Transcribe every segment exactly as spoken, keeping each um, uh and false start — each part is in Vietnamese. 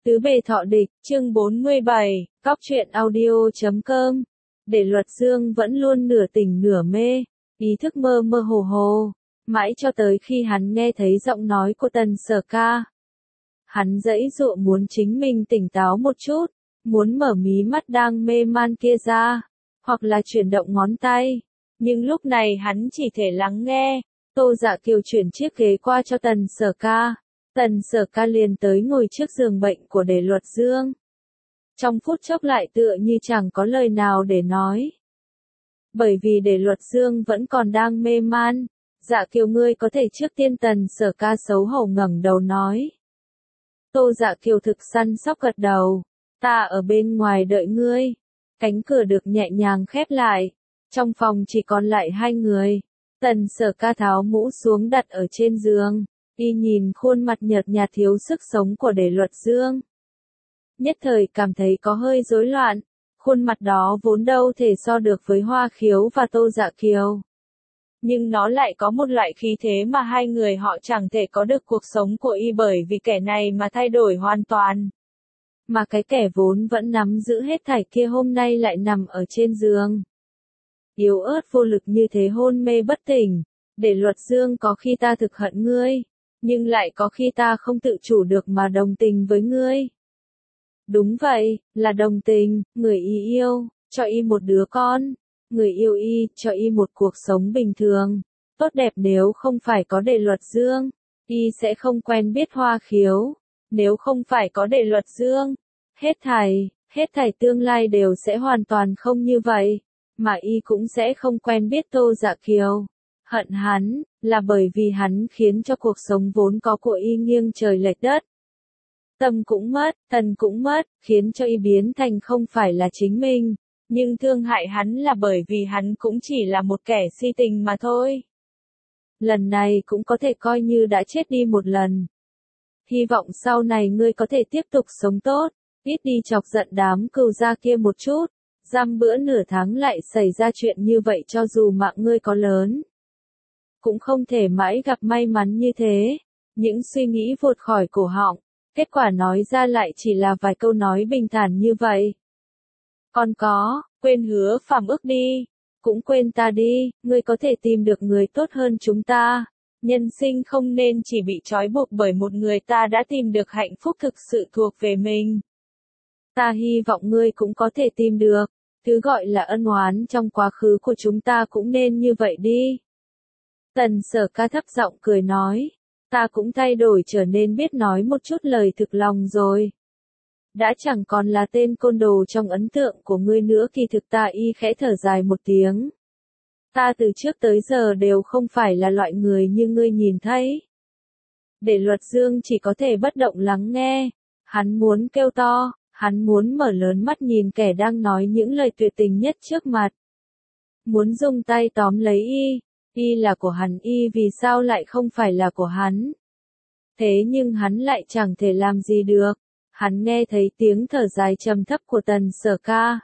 Tứ bề thọ địch, chương bốn mươi bảy, Cóc truyện audio chấm com. Để Luật Dương vẫn luôn nửa tỉnh nửa mê, ý thức mơ mơ hồ hồ, mãi cho tới khi hắn nghe thấy giọng nói của Tần Sở Ca. Hắn giãy giụa muốn chính mình tỉnh táo một chút, muốn mở mí mắt đang mê man kia ra, hoặc là chuyển động ngón tay. Nhưng lúc này hắn chỉ thể lắng nghe. Tô Dạ Kiều chuyển chiếc ghế qua cho Tần Sở Ca. Tần Sở Ca liền tới ngồi trước giường bệnh của Để Luật Dương. Trong phút chốc lại tựa như chẳng có lời nào để nói. Bởi vì Để Luật Dương vẫn còn đang mê man. Dạ Kiều ngươi có thể trước tiên. Tần Sở Ca xấu hổ ngẩng đầu nói. Tô Dạ Kiều thực săn sóc gật đầu. Ta ở bên ngoài đợi ngươi. Cánh cửa được nhẹ nhàng khép lại. Trong phòng chỉ còn lại hai người. Tần Sở Ca tháo mũ xuống đặt ở trên giường. Y nhìn khuôn mặt nhợt nhạt thiếu sức sống của Để Luật Dương. Nhất thời cảm thấy có hơi rối loạn. Khuôn mặt đó vốn đâu thể so được với Hoa Khiếu và Tô Dạ Kiều. Nhưng nó lại có một loại khí thế mà hai người họ chẳng thể có được cuộc sống của Y bởi vì kẻ này mà thay đổi hoàn toàn. Mà cái kẻ vốn vẫn nắm giữ hết thảy kia hôm nay lại nằm ở trên giường. Yếu ớt vô lực như thế hôn mê bất tỉnh. Để Luật Dương có khi ta thực hận ngươi. Nhưng lại có khi ta không tự chủ được mà đồng tình với ngươi. Đúng vậy, là đồng tình, người Y yêu, cho Y một đứa con. Người yêu Y, cho Y một cuộc sống bình thường. Tốt đẹp nếu không phải có Để Luật Dương. Y sẽ không quen biết Hoa Khiếu. Nếu không phải có Để Luật Dương. Hết thảy, hết thảy tương lai đều sẽ hoàn toàn không như vậy. Mà Y cũng sẽ không quen biết Tô Dạ Kiều. Hận hắn, là bởi vì hắn khiến cho cuộc sống vốn có của Y nghiêng trời lệch đất. Tâm cũng mất, thần cũng mất, khiến cho Y biến thành không phải là chính mình. Nhưng thương hại hắn là bởi vì hắn cũng chỉ là một kẻ si tình mà thôi. Lần này cũng có thể coi như đã chết đi một lần. Hy vọng sau này ngươi có thể tiếp tục sống tốt, ít đi chọc giận đám cừu gia kia một chút. Dăm bữa nửa tháng lại xảy ra chuyện như vậy cho dù mạng ngươi có lớn. Cũng không thể mãi gặp may mắn như thế. Những suy nghĩ vụt khỏi cổ họng, kết quả nói ra lại chỉ là vài câu nói bình thản như vậy. Còn có, quên hứa phàm ước đi, cũng quên ta đi, ngươi có thể tìm được người tốt hơn chúng ta. Nhân sinh không nên chỉ bị trói buộc bởi một người, ta đã tìm được hạnh phúc thực sự thuộc về mình. Ta hy vọng ngươi cũng có thể tìm được. Thứ gọi là ân oán trong quá khứ của chúng ta cũng nên như vậy đi. Tần Sở Ca thấp giọng cười nói. Ta cũng thay đổi trở nên biết nói một chút lời thực lòng rồi. Đã chẳng còn là tên côn đồ trong ấn tượng của ngươi nữa. Kỳ thực ta Y khẽ thở dài một tiếng. Ta từ trước tới giờ đều không phải là loại người như ngươi nhìn thấy. Để Luật Dương chỉ có thể bất động lắng nghe. Hắn muốn kêu to. Hắn muốn mở lớn mắt nhìn kẻ đang nói những lời tuyệt tình nhất trước mặt. Muốn dùng tay tóm lấy Y. Y là của hắn, Y vì sao lại không phải là của hắn. Thế nhưng hắn lại chẳng thể làm gì được. Hắn nghe thấy tiếng thở dài trầm thấp của Tần Sở Ca.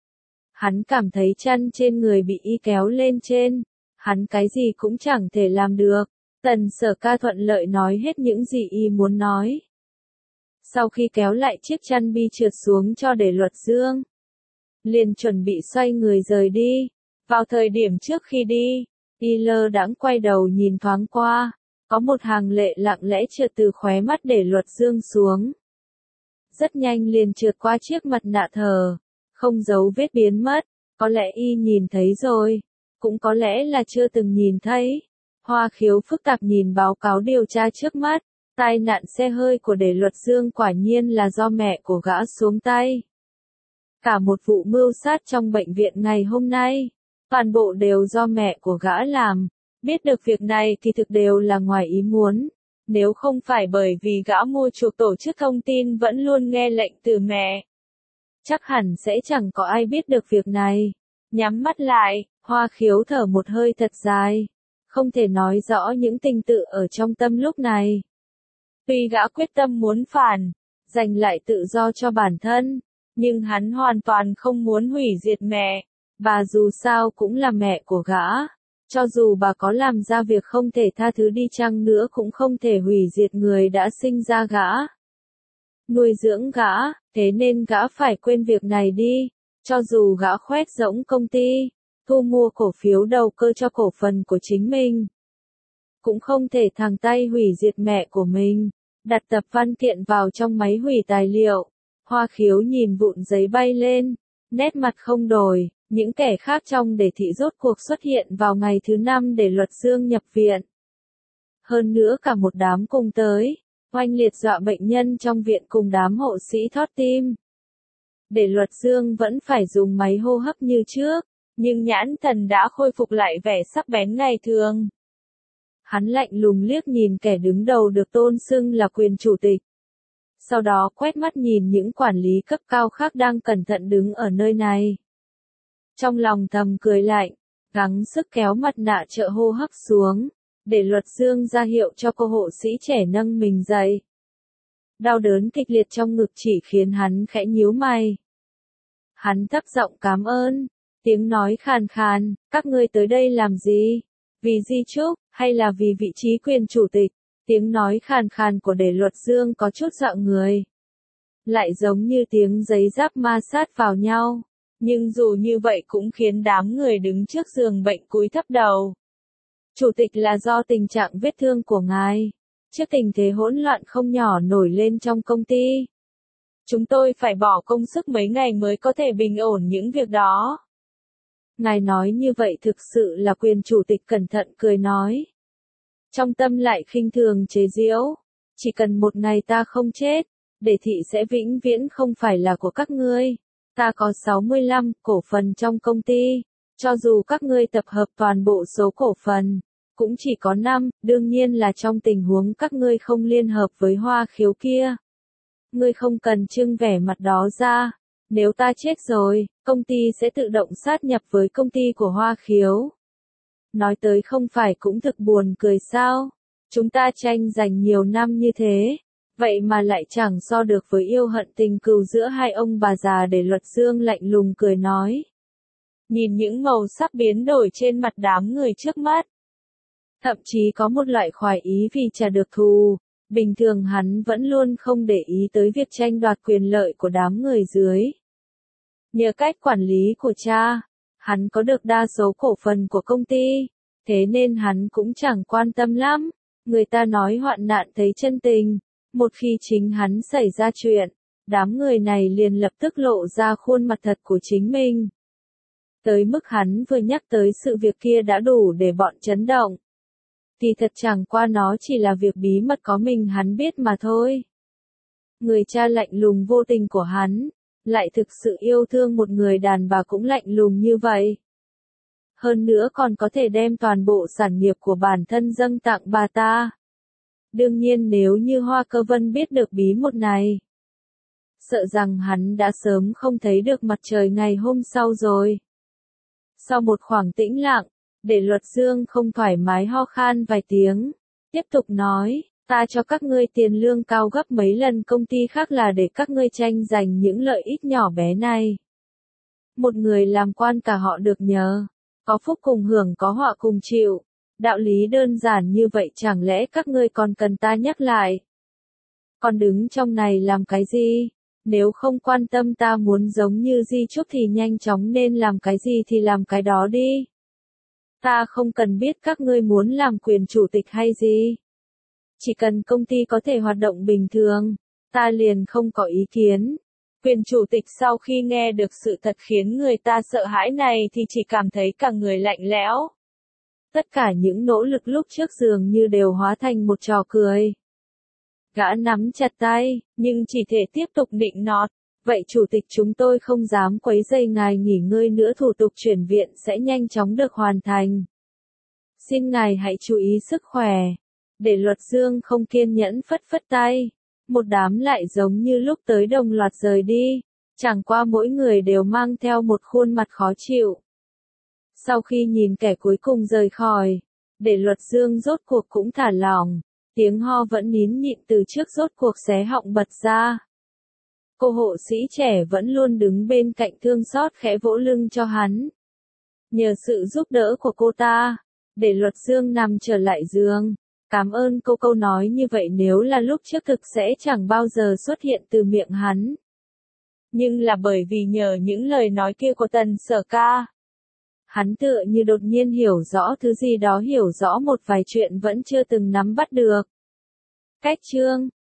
Hắn cảm thấy chăn trên người bị Y kéo lên trên. Hắn cái gì cũng chẳng thể làm được. Tần Sở Ca thuận lợi nói hết những gì Y muốn nói. Sau khi kéo lại chiếc chăn bi trượt xuống cho Để Luật Dương, liền chuẩn bị xoay người rời đi. Vào thời điểm trước khi đi, Y lơ đãng quay đầu nhìn thoáng qua, có một hàng lệ lặng lẽ trượt từ khóe mắt Để Luật Dương xuống. Rất nhanh liền trượt qua chiếc mặt nạ thờ, không dấu vết biến mất. Có lẽ Y nhìn thấy rồi, cũng có lẽ là chưa từng nhìn thấy. Hoa Khiếu phức tạp nhìn báo cáo điều tra trước mắt. Tai nạn xe hơi của Để Luật Dương quả nhiên là do mẹ của gã xuống tay. Cả một vụ mưu sát trong bệnh viện ngày hôm nay, toàn bộ đều do mẹ của gã làm. Biết được việc này thì thực đều là ngoài ý muốn. Nếu không phải bởi vì gã mua chuộc tổ chức thông tin vẫn luôn nghe lệnh từ mẹ, chắc hẳn sẽ chẳng có ai biết được việc này. Nhắm mắt lại, Hoa Khiếu thở một hơi thật dài. Không thể nói rõ những tình tự ở trong tâm lúc này. Tuy gã quyết tâm muốn phản, giành lại tự do cho bản thân, nhưng hắn hoàn toàn không muốn hủy diệt mẹ. Bà dù sao cũng là mẹ của gã. Cho dù bà có làm ra việc không thể tha thứ đi chăng nữa cũng không thể hủy diệt người đã sinh ra gã. nuôi dưỡng gã, thế nên gã phải quên việc này đi. Cho dù gã khoét rỗng công ty, thu mua cổ phiếu đầu cơ cho cổ phần của chính mình, cũng không thể thẳng tay hủy diệt mẹ của mình. Đặt tập văn kiện vào trong máy hủy tài liệu. Hoa Khiếu nhìn vụn giấy bay lên, nét mặt không đổi. Những kẻ khác trong đề thị rốt cuộc xuất hiện vào ngày thứ năm để Luật Dương nhập viện. Hơn nữa cả một đám cùng tới, oanh liệt dọa bệnh nhân trong viện cùng đám hộ sĩ thót tim. Để Luật Dương vẫn phải dùng máy hô hấp như trước, nhưng nhãn thần đã khôi phục lại vẻ sắc bén ngày thường. Hắn lạnh lùng liếc nhìn kẻ đứng đầu được tôn xưng là quyền chủ tịch. Sau đó quét mắt nhìn những quản lý cấp cao khác đang cẩn thận đứng ở nơi này. Trong lòng thầm cười lạnh, gắng sức kéo mặt nạ trợ hô hấp xuống, để Luật Dương ra hiệu cho cô hộ sĩ trẻ nâng mình dậy. Đau đớn kịch liệt trong ngực chỉ khiến hắn khẽ nhíu mày. Hắn thấp giọng cảm ơn, tiếng nói khàn khàn, các ngươi tới đây làm gì? Vì di chúc, hay là vì vị trí quyền chủ tịch? Tiếng nói khàn khàn của để Luật Dương có chút dọa người. Lại giống như tiếng giấy giáp ma sát vào nhau. Nhưng dù như vậy cũng khiến đám người đứng trước giường bệnh cúi thấp đầu. Chủ tịch là do tình trạng vết thương của ngài. Trước tình thế hỗn loạn không nhỏ nổi lên trong công ty. Chúng tôi phải bỏ công sức mấy ngày mới có thể bình ổn những việc đó. Ngài nói như vậy thực sự là quyền chủ tịch cẩn thận cười nói. Trong tâm lại khinh thường chế giễu. Chỉ cần một ngày ta không chết, đề thị sẽ vĩnh viễn không phải là của các ngươi. Ta có sáu mươi lăm cổ phần trong công ty, cho dù các ngươi tập hợp toàn bộ số cổ phần, cũng chỉ có năm, đương nhiên là trong tình huống các ngươi không liên hợp với Hoa Khiếu kia. Ngươi không cần trưng vẻ mặt đó ra, nếu ta chết rồi, công ty sẽ tự động sát nhập với công ty của Hoa Khiếu. Nói tới không phải cũng thực buồn cười sao, chúng ta tranh giành nhiều năm như thế. Vậy mà lại chẳng so được với yêu hận tình cừu giữa hai ông bà già để Luật Dương lạnh lùng cười nói. Nhìn những màu sắc biến đổi trên mặt đám người trước mắt. Thậm chí có một loại khoái ý vì trả được thù. Bình thường hắn vẫn luôn không để ý tới việc tranh đoạt quyền lợi của đám người dưới. Nhờ cách quản lý của cha, hắn có được đa số cổ phần của công ty. Thế nên hắn cũng chẳng quan tâm lắm. Người ta nói hoạn nạn thấy chân tình. Một khi chính hắn xảy ra chuyện, đám người này liền lập tức lộ ra khuôn mặt thật của chính mình. Tới mức hắn vừa nhắc tới sự việc kia đã đủ để bọn chấn động. Thì thật chẳng qua nó chỉ là việc bí mật có mình hắn biết mà thôi. Người cha lạnh lùng vô tình của hắn, lại thực sự yêu thương một người đàn bà cũng lạnh lùng như vậy. Hơn nữa còn có thể đem toàn bộ sản nghiệp của bản thân dâng tặng bà ta. Đương nhiên nếu như Hoa Cơ Vân biết được bí mật này, sợ rằng hắn đã sớm không thấy được mặt trời ngày hôm sau rồi. Sau một khoảng tĩnh lặng, để Luật Dương không thoải mái ho khan vài tiếng, tiếp tục nói, ta cho các ngươi tiền lương cao gấp mấy lần công ty khác là để các ngươi tranh giành những lợi ích nhỏ bé này. Một người làm quan cả họ được nhờ, có phúc cùng hưởng có họa cùng chịu. Đạo lý đơn giản như vậy chẳng lẽ các ngươi còn cần ta nhắc lại? Còn đứng trong này làm cái gì? Nếu không quan tâm ta muốn giống như Di Trúc thì nhanh chóng nên làm cái gì thì làm cái đó đi. Ta không cần biết các ngươi muốn làm quyền chủ tịch hay gì. Chỉ cần công ty có thể hoạt động bình thường, ta liền không có ý kiến. Quyền chủ tịch sau khi nghe được sự thật khiến người ta sợ hãi này thì chỉ cảm thấy cả người lạnh lẽo. Tất cả những nỗ lực lúc trước dường như đều hóa thành một trò cười. Gã nắm chặt tay, nhưng chỉ thể tiếp tục nịnh nọt. Vậy chủ tịch chúng tôi không dám quấy rầy ngài nghỉ ngơi nữa, thủ tục chuyển viện sẽ nhanh chóng được hoàn thành. Xin ngài hãy chú ý sức khỏe. Để Luật Dương không kiên nhẫn phất phất tay. Một đám lại giống như lúc tới đồng loạt rời đi. Chẳng qua mỗi người đều mang theo một khuôn mặt khó chịu. Sau khi nhìn kẻ cuối cùng rời khỏi, để Luật Dương rốt cuộc cũng thả lỏng, tiếng ho vẫn nín nhịn từ trước rốt cuộc xé họng bật ra. Cô hộ sĩ trẻ vẫn luôn đứng bên cạnh thương xót khẽ vỗ lưng cho hắn. Nhờ sự giúp đỡ của cô ta, để Luật Dương nằm trở lại giường, Cảm ơn cô, câu nói như vậy nếu là lúc trước thực sẽ chẳng bao giờ xuất hiện từ miệng hắn. Nhưng là bởi vì nhờ những lời nói kia của Tần Sở Ca. Hắn tựa như đột nhiên hiểu rõ thứ gì đó, hiểu rõ một vài chuyện vẫn chưa từng nắm bắt được. Cách chương